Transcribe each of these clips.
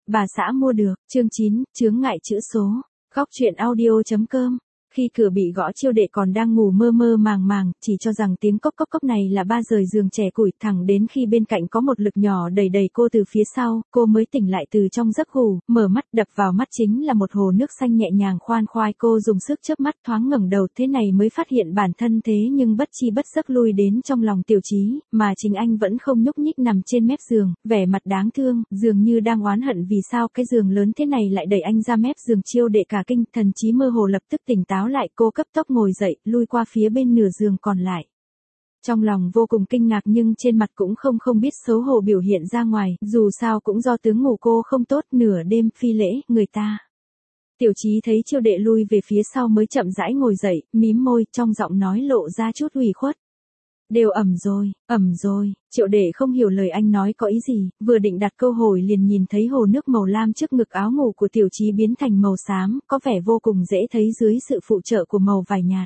bà xã mua được, chương 9, chướng ngại chữ số. Góc truyện audio.com. Khi cửa bị gõ Chiêu Đệ còn đang ngủ mơ mơ màng màng, chỉ cho rằng tiếng cốc cốc cốc này là ba rời giường trẻ củi, thẳng đến khi bên cạnh có một lực nhỏ đẩy đẩy cô từ phía sau, cô mới tỉnh lại từ trong giấc ngủ, mở mắt, đập vào mắt chính là một hồ nước xanh nhẹ nhàng khoan khoái. Cô dùng sức chớp mắt, thoáng ngẩng đầu, thế này mới phát hiện bản thân thế nhưng bất chi bất giấc lui đến trong lòng Tiểu Chí, mà chính anh vẫn không nhúc nhích nằm trên mép giường, vẻ mặt đáng thương, dường như đang oán hận vì sao cái giường lớn thế này lại đẩy anh ra mép giường. Chiêu Đệ cả kinh, thần trí mơ hồ lập tức tỉnh táo lại, cô cấp tốc ngồi dậy, lui qua phía bên nửa giường còn lại. Trong lòng vô cùng kinh ngạc nhưng trên mặt cũng không biết xấu hổ biểu hiện ra ngoài, dù sao cũng do tướng ngủ cô không tốt, nửa đêm phi lễ, người ta. Tiểu Chí thấy Chiêu Đệ lui về phía sau mới chậm rãi ngồi dậy, mím môi, trong giọng nói lộ ra chút ủy khuất. Đều ẩm rồi, Chiêu Đệ không hiểu lời anh nói có ý gì, vừa định đặt câu hỏi liền nhìn thấy hồ nước màu lam trước ngực áo ngủ của Tiểu Chí biến thành màu xám, có vẻ vô cùng dễ thấy dưới sự phụ trợ của màu vải nhạt.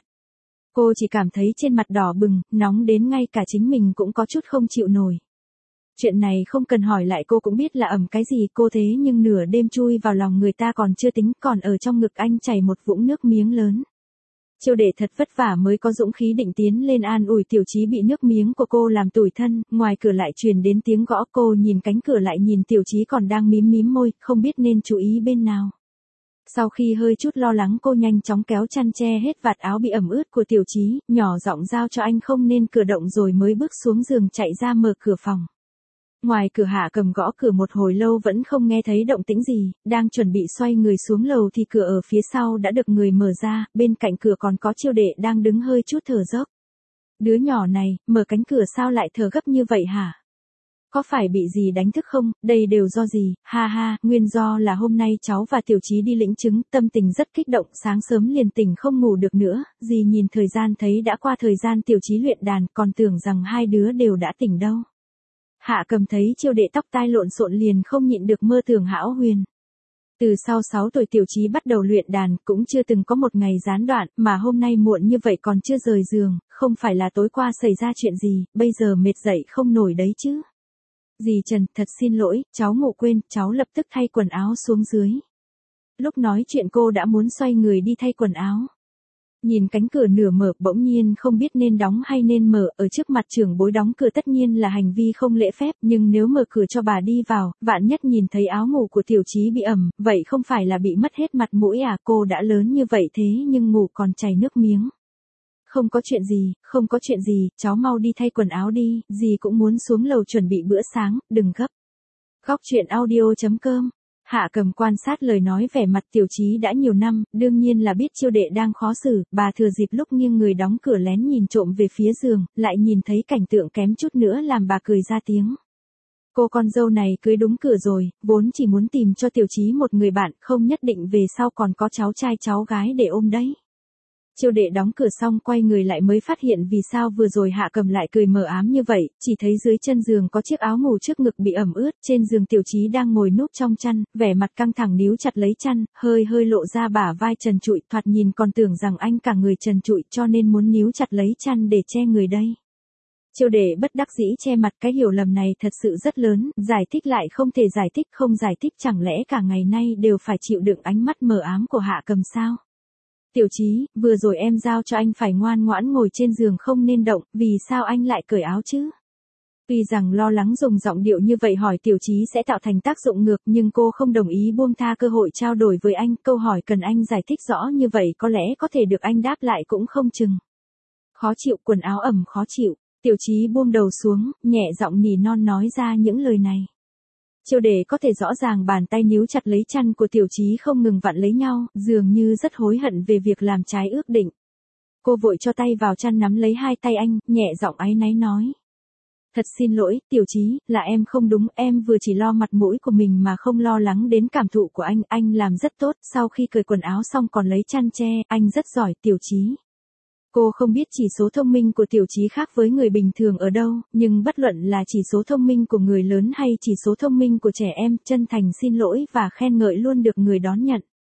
Cô chỉ cảm thấy trên mặt đỏ bừng, nóng đến ngay cả chính mình cũng có chút không chịu nổi. Chuyện này không cần hỏi lại cô cũng biết là ẩm cái gì, cô thế nhưng nửa đêm chui vào lòng người ta còn chưa tính, còn ở trong ngực anh chảy một vũng nước miếng lớn. Chiêu Đệ thật vất vả mới có dũng khí định tiến lên an ủi Tiểu Chí bị nước miếng của cô làm tủi thân, ngoài cửa lại truyền đến tiếng gõ, cô nhìn cánh cửa lại nhìn Tiểu Chí còn đang mím môi, không biết nên chú ý bên nào. Sau khi hơi chút lo lắng cô nhanh chóng kéo chăn che hết vạt áo bị ẩm ướt của Tiểu Chí, nhỏ giọng giao cho anh không nên cử động rồi mới bước xuống giường chạy ra mở cửa phòng. Ngoài cửa Hạ Cầm gõ cửa một hồi lâu vẫn không nghe thấy động tĩnh gì, đang chuẩn bị xoay người xuống lầu thì cửa ở phía sau đã được người mở ra, bên cạnh cửa còn có Chiêu Đệ đang đứng hơi chút thở dốc. Đứa nhỏ này, mở cánh cửa sao lại thở gấp như vậy hả? Có phải bị gì đánh thức không, đây đều do gì, ha ha, nguyên do là hôm nay cháu và Tiểu Chí đi lĩnh chứng, tâm tình rất kích động, sáng sớm liền tỉnh không ngủ được nữa, dì nhìn thời gian thấy đã qua thời gian Tiểu Chí luyện đàn, còn tưởng rằng hai đứa đều đã tỉnh đâu. Hạ Cầm thấy Chiêu Đệ tóc tai lộn xộn liền không nhịn được mơ tưởng hão huyền. Từ sau 6 tuổi Tiểu Chí bắt đầu luyện đàn, cũng chưa từng có một ngày gián đoạn, mà hôm nay muộn như vậy còn chưa rời giường, không phải là tối qua xảy ra chuyện gì, bây giờ mệt dậy không nổi đấy chứ. Dì Trần, thật xin lỗi, cháu ngủ quên, cháu lập tức thay quần áo xuống dưới. Lúc nói chuyện cô đã muốn xoay người đi thay quần áo. Nhìn cánh cửa nửa mở, bỗng nhiên không biết nên đóng hay nên mở, ở trước mặt trưởng bối đóng cửa tất nhiên là hành vi không lễ phép, nhưng nếu mở cửa cho bà đi vào, vạn nhất nhìn thấy áo ngủ của Tiểu Chí bị ẩm, vậy không phải là bị mất hết mặt mũi à? Cô đã lớn như vậy thế nhưng ngủ còn chảy nước miếng. Không có chuyện gì, cháu mau đi thay quần áo đi, dì cũng muốn xuống lầu chuẩn bị bữa sáng, đừng gấp. Góc truyện audio.com. Hạ Cầm quan sát lời nói vẻ mặt Tiểu Chí đã nhiều năm, đương nhiên là biết Chiêu Đệ đang khó xử, bà thừa dịp lúc nghiêng người đóng cửa lén nhìn trộm về phía giường, lại nhìn thấy cảnh tượng kém chút nữa làm bà cười ra tiếng. Cô con dâu này cưới đúng cửa rồi, vốn chỉ muốn tìm cho Tiểu Chí một người bạn, không nhất định về sau còn có cháu trai cháu gái để ôm đấy. Chiêu Đệ đóng cửa xong quay người lại mới phát hiện vì sao vừa rồi Hạ Cầm lại cười mờ ám như vậy, chỉ thấy dưới chân giường có chiếc áo ngủ trước ngực bị ẩm ướt, trên giường Tiểu Chí đang ngồi núp trong chăn, vẻ mặt căng thẳng níu chặt lấy chăn, hơi lộ ra bả vai trần trụi, thoạt nhìn còn tưởng rằng anh cả người trần trụi cho nên muốn níu chặt lấy chăn để che người đây. Chiêu Đệ bất đắc dĩ che mặt, cái hiểu lầm này thật sự rất lớn, giải thích lại không thể giải thích, không giải thích chẳng lẽ cả ngày nay đều phải chịu đựng ánh mắt mờ ám của Hạ Cầm sao? Tiểu Chí, vừa rồi em giao cho anh phải ngoan ngoãn ngồi trên giường không nên động, vì sao anh lại cởi áo chứ? Tuy rằng lo lắng dùng giọng điệu như vậy hỏi Tiểu Chí sẽ tạo thành tác dụng ngược, nhưng cô không đồng ý buông tha cơ hội trao đổi với anh, câu hỏi cần anh giải thích rõ như vậy có lẽ có thể được anh đáp lại cũng không chừng. Khó chịu, quần áo ẩm khó chịu, Tiểu Chí buông đầu xuống, nhẹ giọng nỉ non nói ra những lời này. Chiêu Đệ có thể rõ ràng bàn tay níu chặt lấy chăn của Tiểu Chí không ngừng vặn lấy nhau, dường như rất hối hận về việc làm trái ước định. Cô vội cho tay vào chăn nắm lấy hai tay anh, nhẹ giọng áy náy nói. Thật xin lỗi, Tiểu Chí, là em không đúng, em vừa chỉ lo mặt mũi của mình mà không lo lắng đến cảm thụ của anh làm rất tốt, sau khi cởi quần áo xong còn lấy chăn che, anh rất giỏi, Tiểu Chí. Cô không biết chỉ số thông minh của Tiểu Chí khác với người bình thường ở đâu, nhưng bất luận là chỉ số thông minh của người lớn hay chỉ số thông minh của trẻ em, chân thành xin lỗi và khen ngợi luôn được người đón nhận.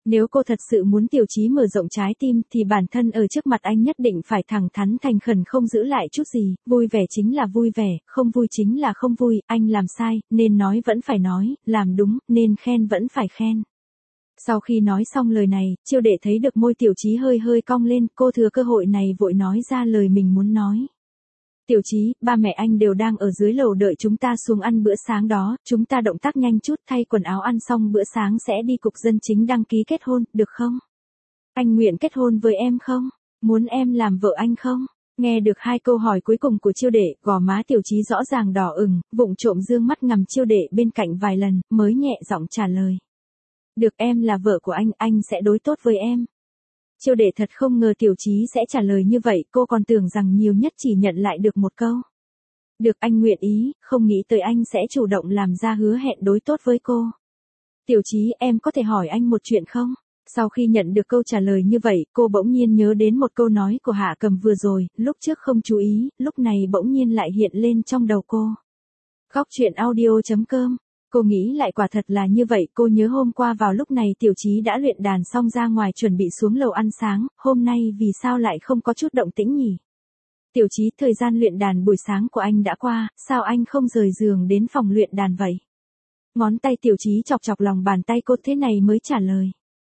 Nếu cô thật sự muốn Tiểu Chí mở rộng trái tim thì bản thân ở trước mặt anh nhất định phải thẳng thắn thành khẩn, không giữ lại chút gì, vui vẻ chính là vui vẻ, không vui chính là không vui, anh làm sai, nên nói vẫn phải nói, làm đúng, nên khen vẫn phải khen. Sau khi nói xong lời này, Chiêu Đệ thấy được môi Tiểu Chí hơi hơi cong lên, cô thừa cơ hội này vội nói ra lời mình muốn nói. Tiểu Chí, ba mẹ anh đều đang ở dưới lầu đợi chúng ta xuống ăn bữa sáng đó, chúng ta động tác nhanh chút, thay quần áo ăn xong bữa sáng sẽ đi cục dân chính đăng ký kết hôn, được không? Anh nguyện kết hôn với em không? Muốn em làm vợ anh không? Nghe được hai câu hỏi cuối cùng của Chiêu Đệ, gò má Tiểu Chí rõ ràng đỏ ửng, vụng trộm dương mắt ngắm Chiêu Đệ bên cạnh vài lần, mới nhẹ giọng trả lời. Được, em là vợ của anh sẽ đối tốt với em. Chiêu Đệ thật không ngờ Tiểu Chí sẽ trả lời như vậy, cô còn tưởng rằng nhiều nhất chỉ nhận lại được một câu. Được, anh nguyện ý, không nghĩ tới anh sẽ chủ động làm ra hứa hẹn đối tốt với cô. Tiểu Chí, em có thể hỏi anh một chuyện không? Sau khi nhận được câu trả lời như vậy, cô bỗng nhiên nhớ đến một câu nói của Hạ Cầm vừa rồi, lúc trước không chú ý, lúc này bỗng nhiên lại hiện lên trong đầu cô. Góc truyện audio.com. Cô nghĩ lại quả thật là như vậy, cô nhớ hôm qua vào lúc này Tiểu Chí đã luyện đàn xong ra ngoài chuẩn bị xuống lầu ăn sáng, hôm nay vì sao lại không có chút động tĩnh nhỉ? Tiểu Chí, thời gian luyện đàn buổi sáng của anh đã qua, sao anh không rời giường đến phòng luyện đàn vậy? Ngón tay Tiểu Chí chọc chọc lòng bàn tay cô, thế này mới trả lời.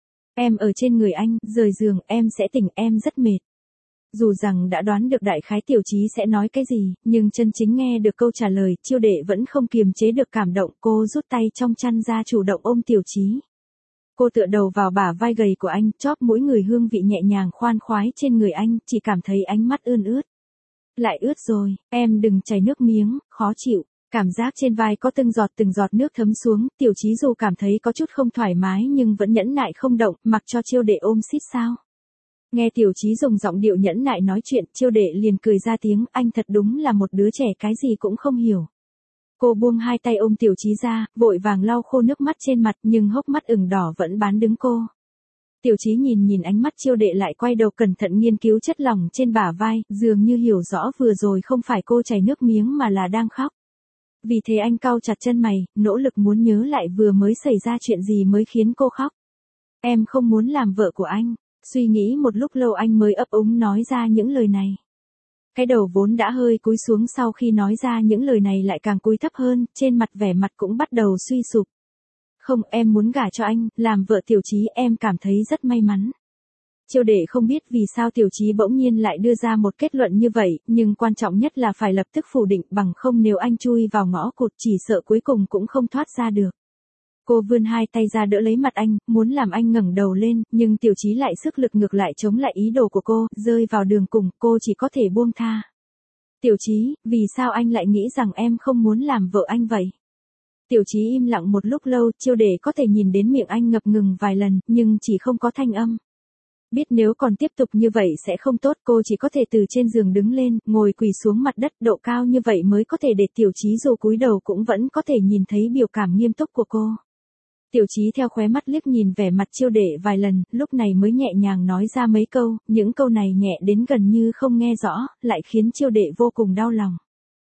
Em ở trên người anh, rời giường, em sẽ tỉnh, em rất mệt. Dù rằng đã đoán được đại khái Tiểu Chí sẽ nói cái gì, nhưng chân chính nghe được câu trả lời, Chiêu Đệ vẫn không kiềm chế được cảm động, cô rút tay trong chăn ra chủ động ôm Tiểu Chí. Cô tựa đầu vào bả vai gầy của anh, chóp mũi người hương vị nhẹ nhàng khoan khoái trên người anh, chỉ cảm thấy ánh mắt ươn ướt. Lại ướt rồi, em đừng chảy nước miếng, khó chịu. Cảm giác trên vai có từng giọt nước thấm xuống, Tiểu Chí dù cảm thấy có chút không thoải mái nhưng vẫn nhẫn nại không động, mặc cho Chiêu Đệ ôm xít sao. Nghe Tiểu Chí dùng giọng điệu nhẫn nại nói chuyện, Chiêu Đệ liền cười ra tiếng, anh thật đúng là một đứa trẻ cái gì cũng không hiểu. Cô buông hai tay ôm Tiểu Chí ra, vội vàng lau khô nước mắt trên mặt nhưng hốc mắt ửng đỏ vẫn bán đứng cô. Tiểu Chí nhìn ánh mắt Chiêu Đệ lại quay đầu cẩn thận nghiên cứu chất lỏng trên bả vai, dường như hiểu rõ vừa rồi không phải cô chảy nước miếng mà là đang khóc. Vì thế anh cau chặt chân mày, nỗ lực muốn nhớ lại vừa mới xảy ra chuyện gì mới khiến cô khóc. Em không muốn làm vợ của anh. Suy nghĩ một lúc lâu anh mới ấp úng nói ra những lời này. Cái đầu vốn đã hơi cúi xuống sau khi nói ra những lời này lại càng cúi thấp hơn, trên mặt vẻ mặt cũng bắt đầu suy sụp. Không, em muốn gả cho anh, làm vợ Tiểu Chí, em cảm thấy rất may mắn. Chiêu Đệ không biết vì sao Tiểu Chí bỗng nhiên lại đưa ra một kết luận như vậy, nhưng quan trọng nhất là phải lập tức phủ định, bằng không nếu anh chui vào ngõ cụt chỉ sợ cuối cùng cũng không thoát ra được. Cô vươn hai tay ra đỡ lấy mặt anh, muốn làm anh ngẩng đầu lên, nhưng Tiểu Chí lại sức lực ngược lại chống lại ý đồ của cô, rơi vào đường cùng, cô chỉ có thể buông tha. Tiểu Chí, vì sao anh lại nghĩ rằng em không muốn làm vợ anh vậy? Tiểu Chí im lặng một lúc lâu, Chiêu Đệ có thể nhìn đến miệng anh ngập ngừng vài lần, nhưng chỉ không có thanh âm. Biết nếu còn tiếp tục như vậy sẽ không tốt, cô chỉ có thể từ trên giường đứng lên, ngồi quỳ xuống mặt đất, độ cao như vậy mới có thể để Tiểu Chí dù cúi đầu cũng vẫn có thể nhìn thấy biểu cảm nghiêm túc của cô. Tiểu Chí theo khóe mắt liếc nhìn vẻ mặt Chiêu Đệ vài lần, lúc này mới nhẹ nhàng nói ra mấy câu, những câu này nhẹ đến gần như không nghe rõ, lại khiến Chiêu Đệ vô cùng đau lòng.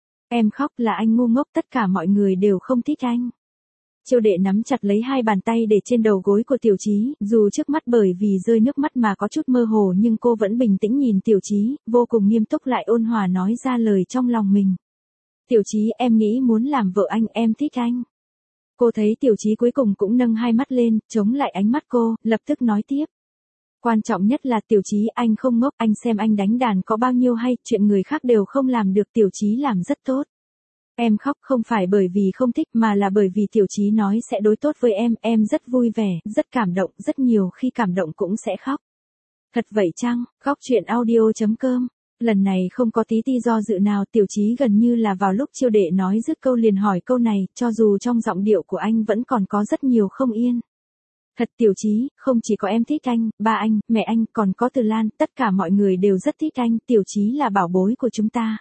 Em khóc là anh ngu ngốc, tất cả mọi người đều không thích anh. Chiêu Đệ nắm chặt lấy hai bàn tay để trên đầu gối của Tiểu Chí, dù trước mắt bởi vì rơi nước mắt mà có chút mơ hồ nhưng cô vẫn bình tĩnh nhìn Tiểu Chí, vô cùng nghiêm túc lại ôn hòa nói ra lời trong lòng mình. Tiểu Chí, em nghĩ muốn làm vợ anh, em thích anh. Cô thấy Tiểu Chí cuối cùng cũng nâng hai mắt lên, chống lại ánh mắt cô, lập tức nói tiếp. Quan trọng nhất là Tiểu Chí, anh không ngốc, anh xem anh đánh đàn có bao nhiêu hay, chuyện người khác đều không làm được, Tiểu Chí làm rất tốt. Em khóc không phải bởi vì không thích mà là bởi vì Tiểu Chí nói sẽ đối tốt với em rất vui vẻ, rất cảm động, rất nhiều khi cảm động cũng sẽ khóc. Thật vậy chăng? Góc truyện audio.com. Lần này không có tí ti do dự nào, Tiểu Chí gần như là vào lúc Chiêu Đệ nói dứt câu liền hỏi câu này, cho dù trong giọng điệu của anh vẫn còn có rất nhiều không yên. Thật Tiểu Chí, không chỉ có em thích anh, ba anh, mẹ anh, còn có Từ Lan, tất cả mọi người đều rất thích anh, Tiểu Chí là bảo bối của chúng ta.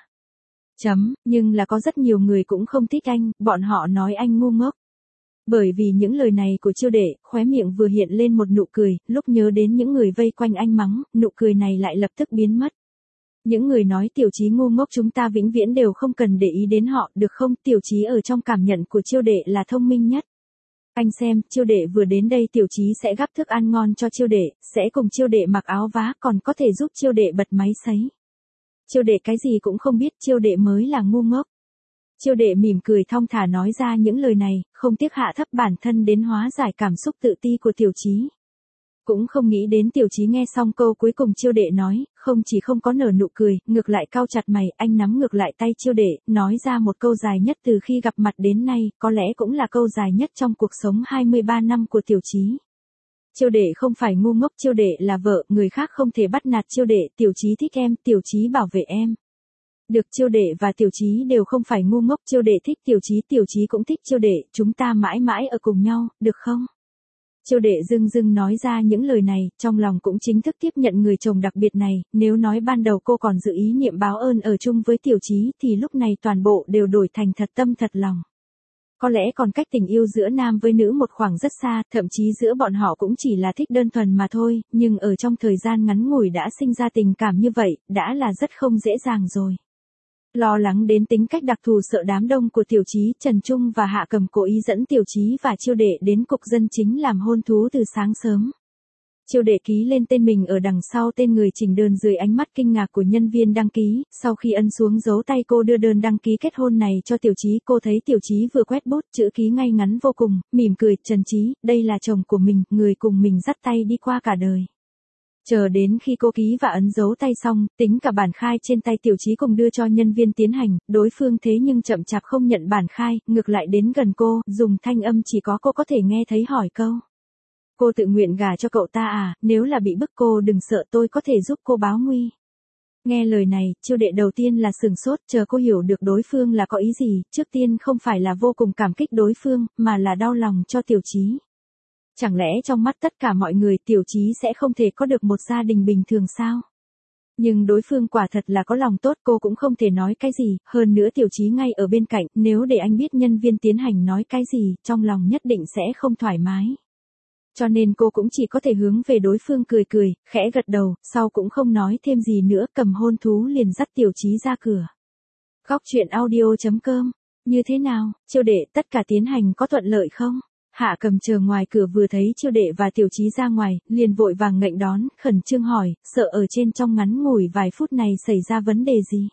Nhưng là có rất nhiều người cũng không thích anh, bọn họ nói anh ngu ngốc. Bởi vì những lời này của Chiêu Đệ, khóe miệng vừa hiện lên một nụ cười, lúc nhớ đến những người vây quanh anh mắng, nụ cười này lại lập tức biến mất. Những người nói Tiểu Chí ngu ngốc chúng ta vĩnh viễn đều không cần để ý đến họ, được không? Tiểu Chí ở trong cảm nhận của Chiêu Đệ là thông minh nhất. Anh xem, chiêu đệ vừa đến đây tiểu chí sẽ gắp thức ăn ngon cho chiêu đệ, sẽ cùng chiêu đệ mặc áo vá, còn có thể giúp chiêu đệ bật máy sấy. Chiêu đệ cái gì cũng không biết, chiêu đệ mới là ngu ngốc. Chiêu đệ mỉm cười thong thả nói ra những lời này, không tiếc hạ thấp bản thân đến hóa giải cảm xúc tự ti của tiểu chí. Cũng không nghĩ đến tiểu chí nghe xong câu cuối cùng chiêu đệ nói, không chỉ không có nở nụ cười, ngược lại cau chặt mày, anh nắm ngược lại tay chiêu đệ, nói ra một câu dài nhất từ khi gặp mặt đến nay, có lẽ cũng là câu dài nhất trong cuộc sống 23 năm của tiểu chí. Chiêu đệ không phải ngu ngốc, chiêu đệ là vợ, người khác không thể bắt nạt chiêu đệ, tiểu chí thích em, tiểu chí bảo vệ em. Được, chiêu đệ và tiểu chí đều không phải ngu ngốc, chiêu đệ thích tiểu chí cũng thích chiêu đệ, chúng ta mãi mãi ở cùng nhau, được không? Chiêu đệ dưng dưng nói ra những lời này, trong lòng cũng chính thức tiếp nhận người chồng đặc biệt này, nếu nói ban đầu cô còn dự ý niệm báo ơn ở chung với tiểu chí thì lúc này toàn bộ đều đổi thành thật tâm thật lòng. Có lẽ còn cách tình yêu giữa nam với nữ một khoảng rất xa, thậm chí giữa bọn họ cũng chỉ là thích đơn thuần mà thôi, nhưng ở trong thời gian ngắn ngủi đã sinh ra tình cảm như vậy, đã là rất không dễ dàng rồi. Lo lắng đến tính cách đặc thù sợ đám đông của tiểu chí, Trần Trung và Hạ Cầm cố ý dẫn tiểu chí và chiêu đệ đến cục dân chính làm hôn thú từ sáng sớm. Chiêu đệ ký lên tên mình ở đằng sau tên người chỉnh đơn dưới ánh mắt kinh ngạc của nhân viên đăng ký, sau khi ấn xuống dấu tay cô đưa đơn đăng ký kết hôn này cho tiểu chí, cô thấy tiểu chí vừa quét bút, chữ ký ngay ngắn vô cùng, mỉm cười, Trần Chí, đây là chồng của mình, người cùng mình dắt tay đi qua cả đời. Chờ đến khi cô ký và ấn dấu tay xong, tính cả bản khai trên tay tiểu chí cùng đưa cho nhân viên tiến hành, đối phương thế nhưng chậm chạp không nhận bản khai, ngược lại đến gần cô, dùng thanh âm chỉ có cô có thể nghe thấy hỏi câu. Cô tự nguyện gả cho cậu ta à, nếu là bị bức cô đừng sợ, tôi có thể giúp cô báo nguy. Nghe lời này, chiêu đệ đầu tiên là sửng sốt, chờ cô hiểu được đối phương là có ý gì, trước tiên không phải là vô cùng cảm kích đối phương, mà là đau lòng cho tiểu chí. Chẳng lẽ trong mắt tất cả mọi người tiểu chí sẽ không thể có được một gia đình bình thường sao? Nhưng đối phương quả thật là có lòng tốt, cô cũng không thể nói cái gì, hơn nữa tiểu chí ngay ở bên cạnh, nếu để anh biết nhân viên tiến hành nói cái gì, trong lòng nhất định sẽ không thoải mái. Cho nên cô cũng chỉ có thể hướng về đối phương cười cười, khẽ gật đầu, sau cũng không nói thêm gì nữa, cầm hôn thú liền dắt tiểu chí ra cửa. Góc truyện audio.com, như thế nào, chiêu đệ, tất cả tiến hành có thuận lợi không? Hạ Cầm chờ ngoài cửa vừa thấy chiêu đệ và tiểu chí ra ngoài, liền vội vàng nghênh đón, khẩn trương hỏi, sợ ở trên trong ngắn ngủi vài phút này xảy ra vấn đề gì?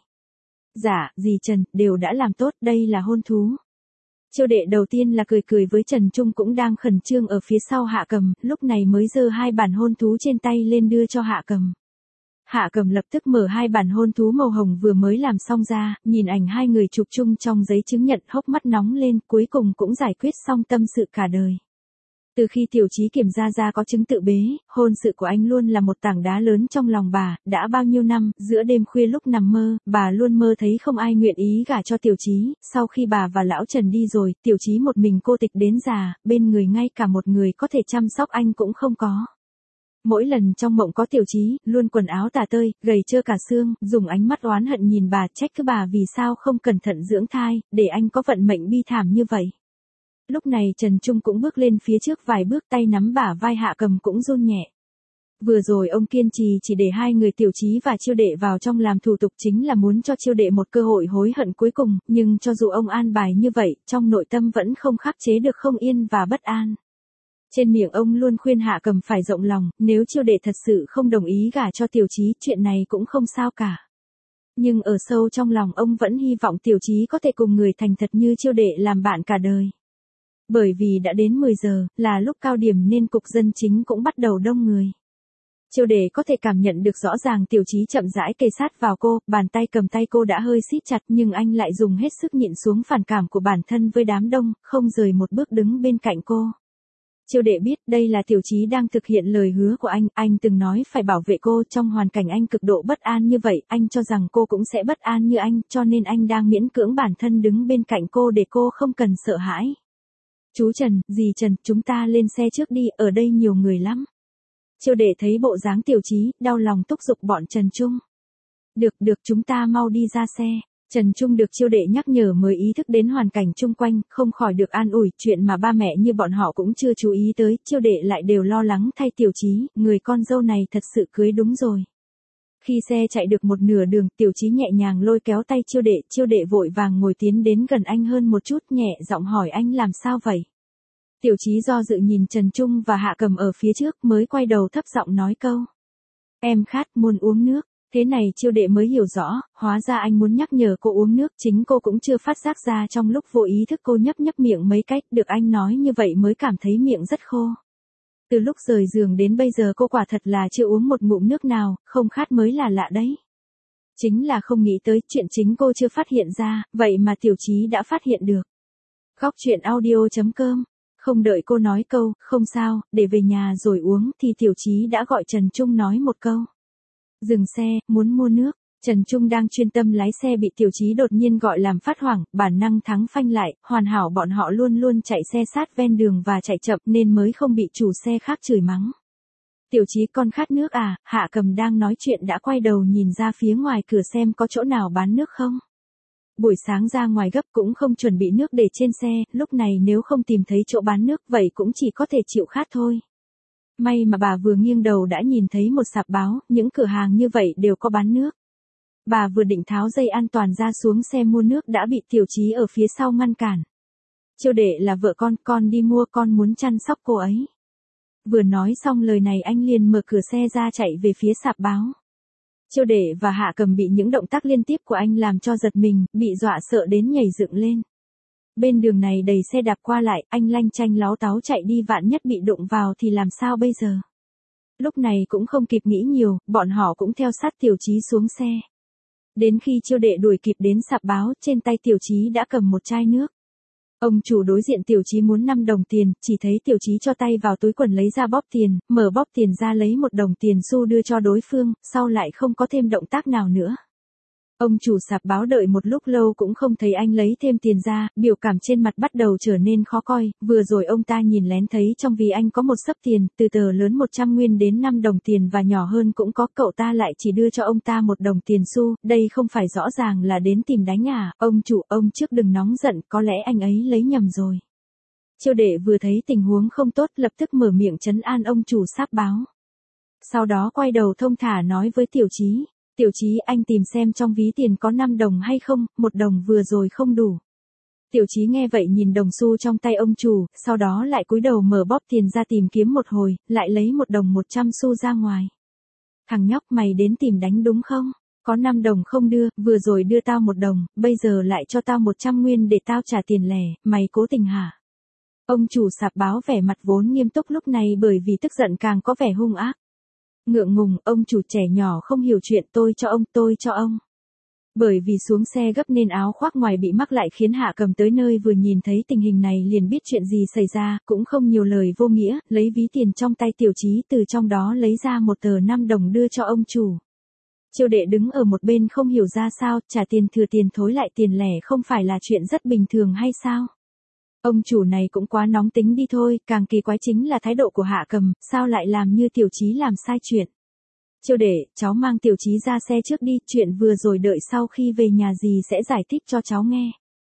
Dạ, dì Trần, đều đã làm tốt, đây là hôn thú. Chiêu đệ đầu tiên là cười cười với Trần Trung cũng đang khẩn trương ở phía sau Hạ Cầm, lúc này mới giơ hai bản hôn thú trên tay lên đưa cho Hạ Cầm. Hạ Cầm lập tức mở hai bản hôn thú màu hồng vừa mới làm xong ra, nhìn ảnh hai người chụp chung trong giấy chứng nhận, hốc mắt nóng lên, cuối cùng cũng giải quyết xong tâm sự cả đời. Từ khi tiểu chí kiểm ra có chứng tự bế, hôn sự của anh luôn là một tảng đá lớn trong lòng bà, đã bao nhiêu năm, giữa đêm khuya lúc nằm mơ, bà luôn mơ thấy không ai nguyện ý gả cho tiểu chí, sau khi bà và lão Trần đi rồi, tiểu chí một mình cô tịch đến già, bên người ngay cả một người có thể chăm sóc anh cũng không có. Mỗi lần trong mộng có tiểu chí, luôn quần áo tả tơi, gầy trơ cả xương, dùng ánh mắt oán hận nhìn bà, trách cứ bà vì sao không cẩn thận dưỡng thai, để anh có vận mệnh bi thảm như vậy. Lúc này Trần Trung cũng bước lên phía trước vài bước, tay nắm bả vai Hạ Cầm cũng run nhẹ. Vừa rồi ông kiên trì chỉ để hai người tiểu chí và chiêu đệ vào trong làm thủ tục chính là muốn cho chiêu đệ một cơ hội hối hận cuối cùng, nhưng cho dù ông an bài như vậy, trong nội tâm vẫn không khắc chế được không yên và bất an. Trên miệng ông luôn khuyên Hạ Cầm phải rộng lòng, nếu chiêu đệ thật sự không đồng ý gả cho tiểu chí, chuyện này cũng không sao cả. Nhưng ở sâu trong lòng ông vẫn hy vọng tiểu chí có thể cùng người thành thật như chiêu đệ làm bạn cả đời. Bởi vì đã đến 10 giờ, là lúc cao điểm nên cục dân chính cũng bắt đầu đông người. Chiêu đệ có thể cảm nhận được rõ ràng tiểu chí chậm rãi kề sát vào cô, bàn tay cầm tay cô đã hơi siết chặt nhưng anh lại dùng hết sức nhịn xuống phản cảm của bản thân với đám đông, không rời một bước đứng bên cạnh cô. Chiêu đệ biết đây là tiểu chí đang thực hiện lời hứa của anh từng nói phải bảo vệ cô trong hoàn cảnh anh cực độ bất an như vậy, anh cho rằng cô cũng sẽ bất an như anh, cho nên anh đang miễn cưỡng bản thân đứng bên cạnh cô để cô không cần sợ hãi. Chú Trần, dì Trần, chúng ta lên xe trước đi, ở đây nhiều người lắm. Chiêu đệ thấy bộ dáng tiểu chí, đau lòng thúc giục bọn Trần Trung. Được, chúng ta mau đi ra xe. Trần Trung được chiêu đệ nhắc nhở mới ý thức đến hoàn cảnh chung quanh, không khỏi được an ủi, chuyện mà ba mẹ như bọn họ cũng chưa chú ý tới, chiêu đệ lại đều lo lắng thay tiểu chí, người con dâu này thật sự cưới đúng rồi. Khi xe chạy được một nửa đường, tiểu chí nhẹ nhàng lôi kéo tay chiêu đệ vội vàng ngồi tiến đến gần anh hơn một chút, nhẹ giọng hỏi anh làm sao vậy. Tiểu Chí do dự nhìn Trần Trung và Hạ Cầm ở phía trước mới quay đầu thấp giọng nói câu. Em khát, muốn uống nước. Thế này Chiêu Đệ mới hiểu rõ, hóa ra anh muốn nhắc nhở cô uống nước, chính cô cũng chưa phát giác ra trong lúc vô ý thức cô nhấp nhấp miệng mấy cách, được anh nói như vậy mới cảm thấy miệng rất khô. Từ lúc rời giường đến bây giờ cô quả thật là chưa uống một ngụm nước nào, không khát mới là lạ đấy. Chính là không nghĩ tới chuyện chính cô chưa phát hiện ra, vậy mà Tiểu Chí đã phát hiện được. Góc truyện audio.com. Không đợi cô nói câu, không sao, để về nhà rồi uống thì Tiểu Chí đã gọi Trần Trung nói một câu. Dừng xe, muốn mua nước. Trần Trung đang chuyên tâm lái xe bị Tiểu Chí đột nhiên gọi làm phát hoảng, bản năng thắng phanh lại, hoàn hảo bọn họ luôn luôn chạy xe sát ven đường và chạy chậm nên mới không bị chủ xe khác chửi mắng. Tiểu Chí con khát nước à? Hạ Cầm đang nói chuyện đã quay đầu nhìn ra phía ngoài cửa xem có chỗ nào bán nước không. Buổi sáng ra ngoài gấp cũng không chuẩn bị nước để trên xe, lúc này nếu không tìm thấy chỗ bán nước vậy cũng chỉ có thể chịu khát thôi. May mà bà vừa nghiêng đầu đã nhìn thấy một sạp báo, những cửa hàng như vậy đều có bán nước. Bà vừa định tháo dây an toàn ra xuống xe mua nước đã bị Tiểu Chí ở phía sau ngăn cản. Chiêu Đệ là vợ con đi mua, con muốn chăm sóc cô ấy. Vừa nói xong lời này anh liền mở cửa xe ra chạy về phía sạp báo. Chiêu Đệ và Hạ Cầm bị những động tác liên tiếp của anh làm cho giật mình, bị dọa sợ đến nhảy dựng lên. Bên đường này đầy xe đạp qua lại, anh lanh chanh láo táo chạy đi vạn nhất bị đụng vào thì làm sao bây giờ? Lúc này cũng không kịp nghĩ nhiều, bọn họ cũng theo sát Tiểu Chí xuống xe. Đến khi Chiêu Đệ đuổi kịp đến sạp báo, trên tay Tiểu Chí đã cầm một chai nước. Ông chủ đối diện Tiểu Chí muốn 5 đồng tiền, chỉ thấy Tiểu Chí cho tay vào túi quần lấy ra bóp tiền, mở bóp tiền ra lấy 1 đồng tiền xu đưa cho đối phương, sau lại không có thêm động tác nào nữa. Ông chủ sạp báo đợi một lúc lâu cũng không thấy anh lấy thêm tiền ra, biểu cảm trên mặt bắt đầu trở nên khó coi, vừa rồi ông ta nhìn lén thấy trong ví anh có một xấp tiền, từ tờ lớn 100 nguyên đến 5 đồng tiền và nhỏ hơn cũng có, cậu ta lại chỉ đưa cho ông ta 1 đồng tiền xu, đây không phải rõ ràng là đến tìm đánh à, ông chủ, ông trước đừng nóng giận, có lẽ anh ấy lấy nhầm rồi. Chiêu Đệ vừa thấy tình huống không tốt lập tức mở miệng trấn an ông chủ sạp báo. Sau đó quay đầu thông thả nói với Tiểu Chí. Tiểu Chí anh tìm xem trong ví tiền có 5 đồng hay không, 1 đồng vừa rồi không đủ. Tiểu Chí nghe vậy nhìn đồng xu trong tay ông chủ, sau đó lại cúi đầu mở bóp tiền ra tìm kiếm một hồi, lại lấy 1 đồng 100 xu ra ngoài. Thằng nhóc mày đến tìm đánh đúng không? Có 5 đồng không đưa, vừa rồi đưa tao 1 đồng, bây giờ lại cho tao 100 nguyên để tao trả tiền lẻ, mày cố tình hả? Ông chủ sạp báo vẻ mặt vốn nghiêm túc lúc này bởi vì tức giận càng có vẻ hung ác. Ngượng ngùng, ông chủ trẻ nhỏ không hiểu chuyện, tôi cho ông. Bởi vì xuống xe gấp nên áo khoác ngoài bị mắc lại khiến Hạ Cầm tới nơi vừa nhìn thấy tình hình này liền biết chuyện gì xảy ra, cũng không nhiều lời vô nghĩa, lấy ví tiền trong tay Tiểu Chí từ trong đó lấy ra một tờ 5 đồng đưa cho ông chủ. Chiêu Đệ đứng ở một bên không hiểu ra sao, trả tiền thừa tiền thối lại tiền lẻ không phải là chuyện rất bình thường hay sao? Ông chủ này cũng quá nóng tính đi thôi, càng kỳ quái chính là thái độ của Hạ Cầm, sao lại làm như Tiểu Chí làm sai chuyện. Chiêu Đệ, cháu mang Tiểu Chí ra xe trước đi, chuyện vừa rồi đợi sau khi về nhà dì sẽ giải thích cho cháu nghe.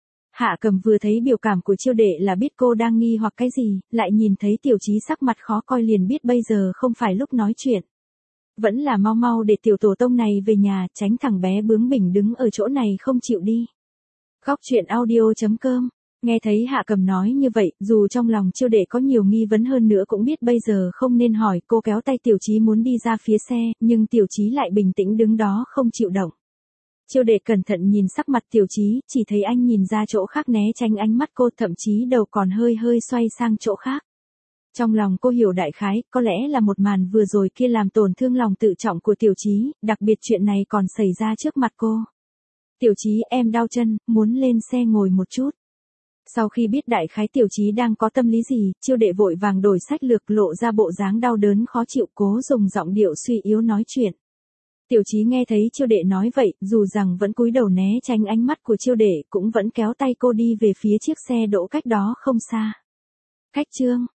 Hạ Cầm vừa thấy biểu cảm của Chiêu Đệ là biết cô đang nghi hoặc cái gì, lại nhìn thấy Tiểu Chí sắc mặt khó coi liền biết bây giờ không phải lúc nói chuyện. Vẫn là mau mau để tiểu tổ tông này về nhà, tránh thằng bé bướng bỉnh đứng ở chỗ này không chịu đi. Góc truyện audio.com. Nghe thấy Hạ Cầm nói như vậy, dù trong lòng Chiêu Đệ có nhiều nghi vấn hơn nữa cũng biết bây giờ không nên hỏi, cô kéo tay Tiểu Chí muốn đi ra phía xe, nhưng Tiểu Chí lại bình tĩnh đứng đó không chịu động. Chiêu Đệ cẩn thận nhìn sắc mặt Tiểu Chí, chỉ thấy anh nhìn ra chỗ khác né tránh ánh mắt cô, thậm chí đầu còn hơi xoay sang chỗ khác. Trong lòng cô hiểu đại khái, có lẽ là một màn vừa rồi kia làm tổn thương lòng tự trọng của Tiểu Chí, đặc biệt chuyện này còn xảy ra trước mặt cô. Tiểu Chí, em đau chân, muốn lên xe ngồi một chút. Sau khi biết đại khái Tiểu Chí đang có tâm lý gì, Chiêu Đệ vội vàng đổi sách lược, lộ ra bộ dáng đau đớn khó chịu, cố dùng giọng điệu suy yếu nói chuyện. Tiểu Chí nghe thấy Chiêu Đệ nói vậy, dù rằng vẫn cúi đầu né tránh ánh mắt của Chiêu Đệ, cũng vẫn kéo tay cô đi về phía chiếc xe đỗ cách đó không xa. Khách trương,